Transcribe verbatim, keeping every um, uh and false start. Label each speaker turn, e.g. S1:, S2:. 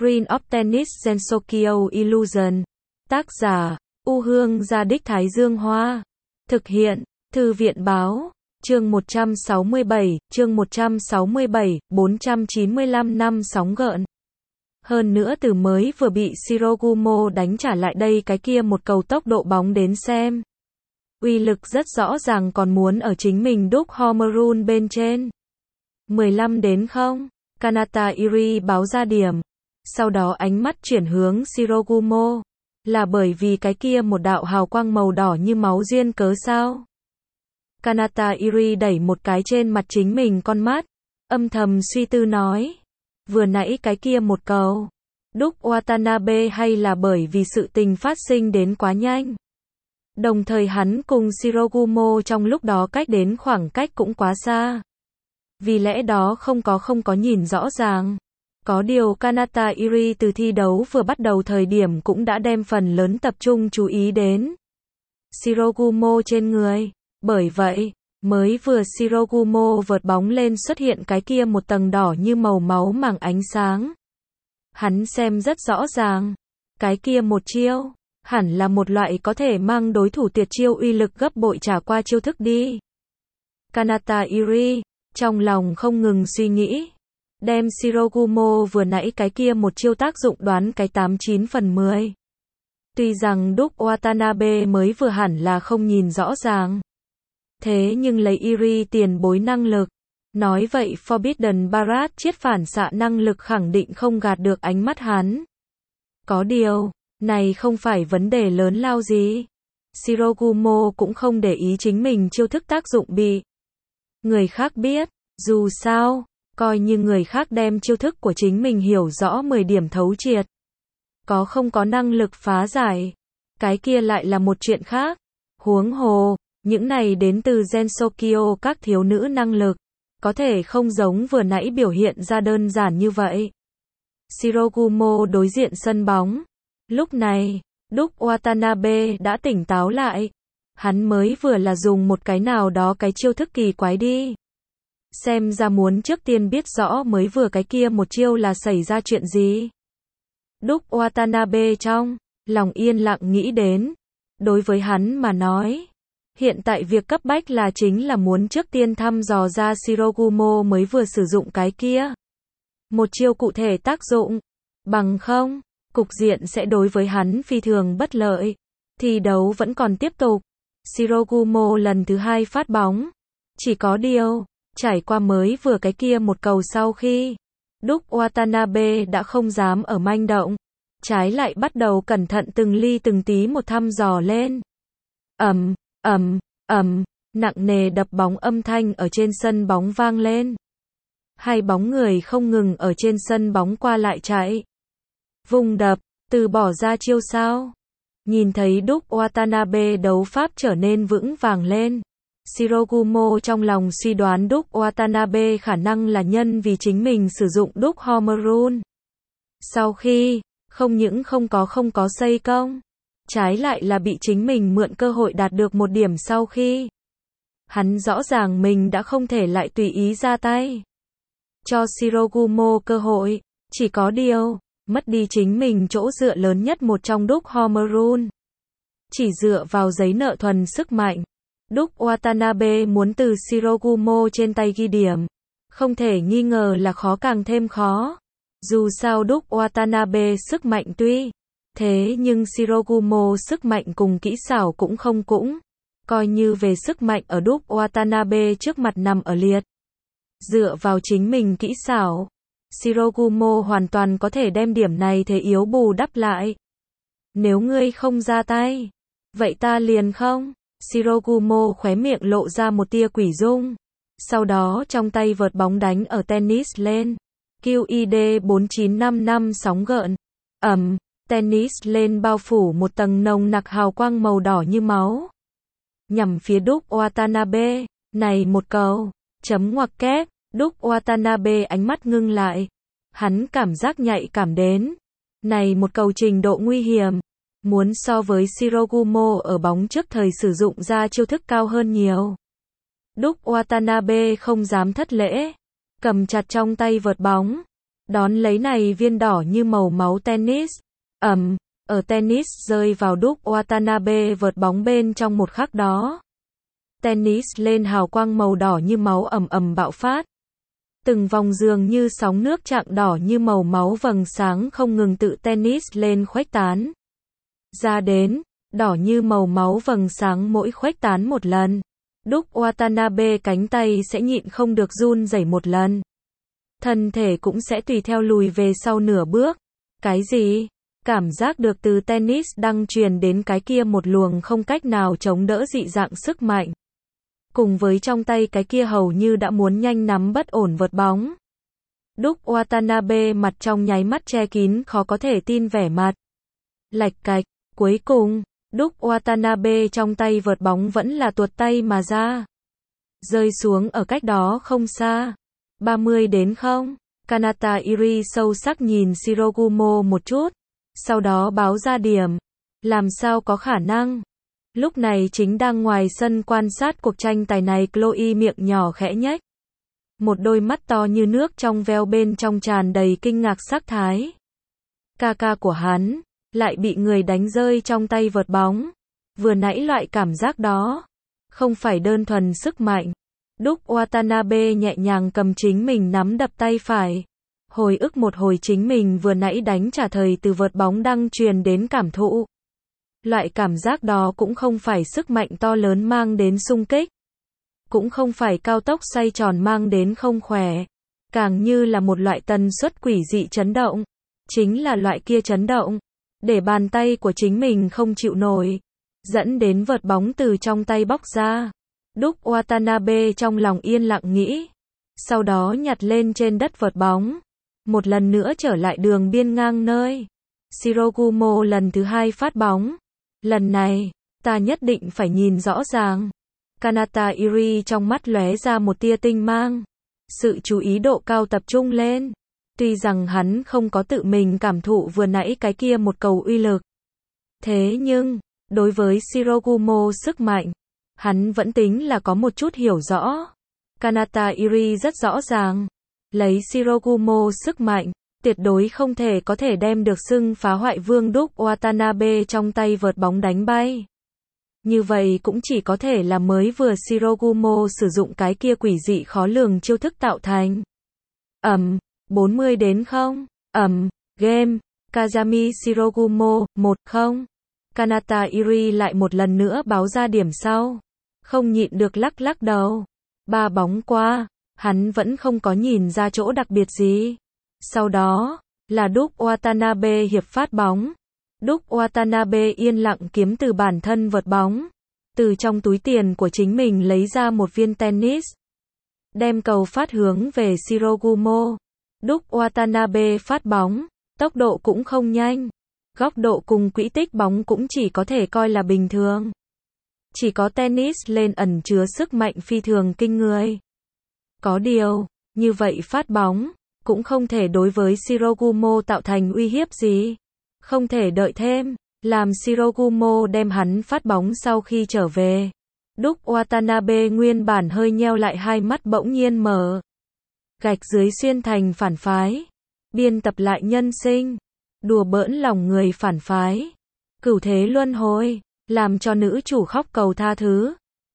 S1: Green of Tennis Gensokyo Illusion. Tác giả, U Hương Gia Đích Thái Dương Hoa. Thực hiện, Thư viện Báo. Chương một trăm sáu mươi bảy, chương một trăm sáu mươi bảy, bốn trăm chín mươi lăm năm sóng gợn. Hơn nữa từ mới vừa bị Shirogumo đánh trả lại đây cái kia một cầu tốc độ bóng đến xem. Uy lực rất rõ ràng còn muốn ở chính mình đúc Homerun bên trên. mười lăm đến không, Kanata Iri báo ra điểm. Sau đó ánh mắt chuyển hướng Shirogumo. Là bởi vì cái kia một đạo hào quang màu đỏ như máu duyên cớ sao? Kanata Iri đẩy một cái trên mặt chính mình con mắt. Âm thầm suy tư nói. Vừa nãy cái kia một cầu. Đúc Watanabe hay là bởi vì sự tình phát sinh đến quá nhanh. Đồng thời hắn cùng Shirogumo trong lúc đó cách đến khoảng cách cũng quá xa. Vì lẽ đó không có không có nhìn rõ ràng. Có điều Kanata Iri từ thi đấu vừa bắt đầu thời điểm cũng đã đem phần lớn tập trung chú ý đến Shirogumo trên người. Bởi vậy, mới vừa Shirogumo vợt bóng lên xuất hiện cái kia một tầng đỏ như màu máu màng ánh sáng. Hắn xem rất rõ ràng. Cái kia một chiêu, hẳn là một loại có thể mang đối thủ tuyệt chiêu uy lực gấp bội trả qua chiêu thức đi. Kanata Iri, trong lòng không ngừng suy nghĩ. Đem Shirogumo vừa nãy cái kia một chiêu tác dụng đoán cái tám chín phần mười. Tuy rằng đúc Watanabe mới vừa hẳn là không nhìn rõ ràng. Thế nhưng lấy Iri tiền bối năng lực. Nói vậy Forbidden Barat chiết phản xạ năng lực khẳng định không gạt được ánh mắt hắn. Có điều, này không phải vấn đề lớn lao gì. Shirogumo cũng không để ý chính mình chiêu thức tác dụng bị người khác biết. Dù sao, coi như người khác đem chiêu thức của chính mình hiểu rõ mười điểm thấu triệt. Có không có năng lực phá giải. Cái kia lại là một chuyện khác. Huống hồ, những này đến từ Gensokyo các thiếu nữ năng lực. Có thể không giống vừa nãy biểu hiện ra đơn giản như vậy. Shirogumo đối diện sân bóng. Lúc này, đúc Watanabe đã tỉnh táo lại. Hắn mới vừa là dùng một cái nào đó cái chiêu thức kỳ quái đi. Xem ra muốn trước tiên biết rõ mới vừa cái kia một chiêu là xảy ra chuyện gì. Đúc Watanabe trong lòng yên lặng nghĩ đến. Đối với hắn mà nói, hiện tại việc cấp bách là chính là muốn trước tiên thăm dò ra Shirogumo mới vừa sử dụng cái kia. Một chiêu cụ thể tác dụng. Bằng không, cục diện sẽ đối với hắn phi thường bất lợi. Thi đấu vẫn còn tiếp tục. Shirogumo lần thứ hai phát bóng. Chỉ có điều, trải qua mới vừa cái kia một cầu sau khi, đúc Watanabe đã không dám ở manh động. Trái lại bắt đầu cẩn thận từng ly từng tí một thăm dò lên. Ầm, ầm, ầm, nặng nề đập bóng âm thanh ở trên sân bóng vang lên. Hai bóng người không ngừng ở trên sân bóng qua lại chạy. Vùng đập, từ bỏ ra chiêu sao. Nhìn thấy đúc Watanabe đấu pháp trở nên vững vàng lên. Shirogumo trong lòng suy đoán đúc Watanabe khả năng là nhân vì chính mình sử dụng đúc Homerun. Sau khi, không những không có không có xây công, trái lại là bị chính mình mượn cơ hội đạt được một điểm sau khi. Hắn rõ ràng mình đã không thể lại tùy ý ra tay. Cho Shirogumo cơ hội, chỉ có điều, mất đi chính mình chỗ dựa lớn nhất một trong đúc Homerun. Chỉ dựa vào giấy nợ thuần sức mạnh. Đúc Watanabe muốn từ Shirogumo trên tay ghi điểm. Không thể nghi ngờ là khó càng thêm khó. Dù sao đúc Watanabe sức mạnh tuy. Thế nhưng Shirogumo sức mạnh cùng kỹ xảo cũng không cũng. Coi như về sức mạnh ở đúc Watanabe trước mặt nằm ở liệt. Dựa vào chính mình kỹ xảo. Shirogumo hoàn toàn có thể đem điểm này thế yếu bù đắp lại. Nếu ngươi không ra tay, vậy ta liền không. Shirogumo khóe miệng lộ ra một tia quỷ dung. Sau đó trong tay vợt bóng đánh ở tennis lên. quy i đê bốn chín năm năm sóng gợn. Ầm, tennis lên bao phủ một tầng nồng nặc hào quang màu đỏ như máu. Nhằm phía đúc Watanabe. Này một cầu. Chấm ngoặc kép. Đúc Watanabe ánh mắt ngưng lại. Hắn cảm giác nhạy cảm đến. Này một cầu trình độ nguy hiểm. Muốn so với Shirogumo ở bóng trước thời sử dụng ra chiêu thức cao hơn nhiều. Đúc Watanabe không dám thất lễ. Cầm chặt trong tay vợt bóng. Đón lấy này viên đỏ như màu máu tennis. Ầm, ở tennis rơi vào đúc Watanabe vợt bóng bên trong một khắc đó. Tennis lên hào quang màu đỏ như máu ầm ầm bạo phát. Từng vòng dường như sóng nước chạng đỏ như màu máu vầng sáng không ngừng tự tennis lên khuếch tán. Ra đến, đỏ như màu máu vầng sáng mỗi khuếch tán một lần. Đúc Watanabe cánh tay sẽ nhịn không được run rẩy một lần. Thân thể cũng sẽ tùy theo lùi về sau nửa bước. Cái gì? Cảm giác được từ tennis đang truyền đến cái kia một luồng không cách nào chống đỡ dị dạng sức mạnh. Cùng với trong tay cái kia hầu như đã muốn nhanh nắm bất ổn vợt bóng. Đúc Watanabe mặt trong nháy mắt che kín khó có thể tin vẻ mặt. Lạch cạch, cuối cùng, Đúc Watanabe trong tay vợt bóng vẫn là tuột tay mà ra. Rơi xuống ở cách đó không xa. ba mươi đến không. Kanata Iri sâu sắc nhìn Shirogumo một chút. Sau đó báo ra điểm. Làm sao có khả năng? Lúc này chính đang ngoài sân quan sát cuộc tranh tài này, Chloe miệng nhỏ khẽ nhếch. Một đôi mắt to như nước trong veo bên trong tràn đầy kinh ngạc sắc thái. Ca ca của hắn lại bị người đánh rơi trong tay vợt bóng. Vừa nãy loại cảm giác đó không phải đơn thuần sức mạnh. Đúc Watanabe nhẹ nhàng cầm chính mình nắm đập tay phải. Hồi ức một hồi chính mình vừa nãy đánh trả thời từ vợt bóng đang truyền đến cảm thụ. Loại cảm giác đó cũng không phải sức mạnh to lớn mang đến xung kích. Cũng không phải cao tốc xoay tròn mang đến không khỏe. Càng như là một loại tần suất quỷ dị chấn động. Chính là loại kia chấn động. Để bàn tay của chính mình không chịu nổi. Dẫn đến vợt bóng từ trong tay bóc ra. Đúc Watanabe trong lòng yên lặng nghĩ. Sau đó nhặt lên trên đất vợt bóng. Một lần nữa trở lại đường biên ngang nơi Shirogumo lần thứ hai phát bóng. Lần này, ta nhất định phải nhìn rõ ràng. Kanata Iri trong mắt lóe ra một tia tinh mang. Sự chú ý độ cao tập trung lên. Tuy rằng hắn không có tự mình cảm thụ vừa nãy cái kia một cầu uy lực. Thế nhưng, đối với Shirogumo sức mạnh, hắn vẫn tính là có một chút hiểu rõ. Kanata Iri rất rõ ràng. Lấy Shirogumo sức mạnh, tuyệt đối không thể có thể đem được xưng phá hoại vương đúc Watanabe trong tay vợt bóng đánh bay. Như vậy cũng chỉ có thể là mới vừa Shirogumo sử dụng cái kia quỷ dị khó lường chiêu thức tạo thành. Ầm, bốn mươi đến không. Ầm, game, Kazami Shirogumo, một không. Kanata Iri lại một lần nữa báo ra điểm sau. Không nhịn được lắc lắc đầu. Ba bóng qua, hắn vẫn không có nhìn ra chỗ đặc biệt gì. Sau đó, là Đúc Watanabe hiệp phát bóng. Đúc Watanabe yên lặng kiếm từ bản thân vợt bóng. Từ trong túi tiền của chính mình lấy ra một viên tennis. Đem cầu phát hướng về Shirogumo. Đúc Watanabe phát bóng. Tốc độ cũng không nhanh. Góc độ cùng quỹ tích bóng cũng chỉ có thể coi là bình thường. Chỉ có tennis lên ẩn chứa sức mạnh phi thường kinh người. Có điều, như vậy phát bóng, cũng không thể đối với Shirogumo tạo thành uy hiếp gì. Không thể đợi thêm, làm Shirogumo đem hắn phát bóng sau khi trở về. Đúc Watanabe nguyên bản hơi nheo lại hai mắt bỗng nhiên mở. Gạch dưới xuyên thành phản phái. Biên tập lại nhân sinh. Đùa bỡn lòng người phản phái. Cửu thế luân hồi, làm cho nữ chủ khóc cầu tha thứ.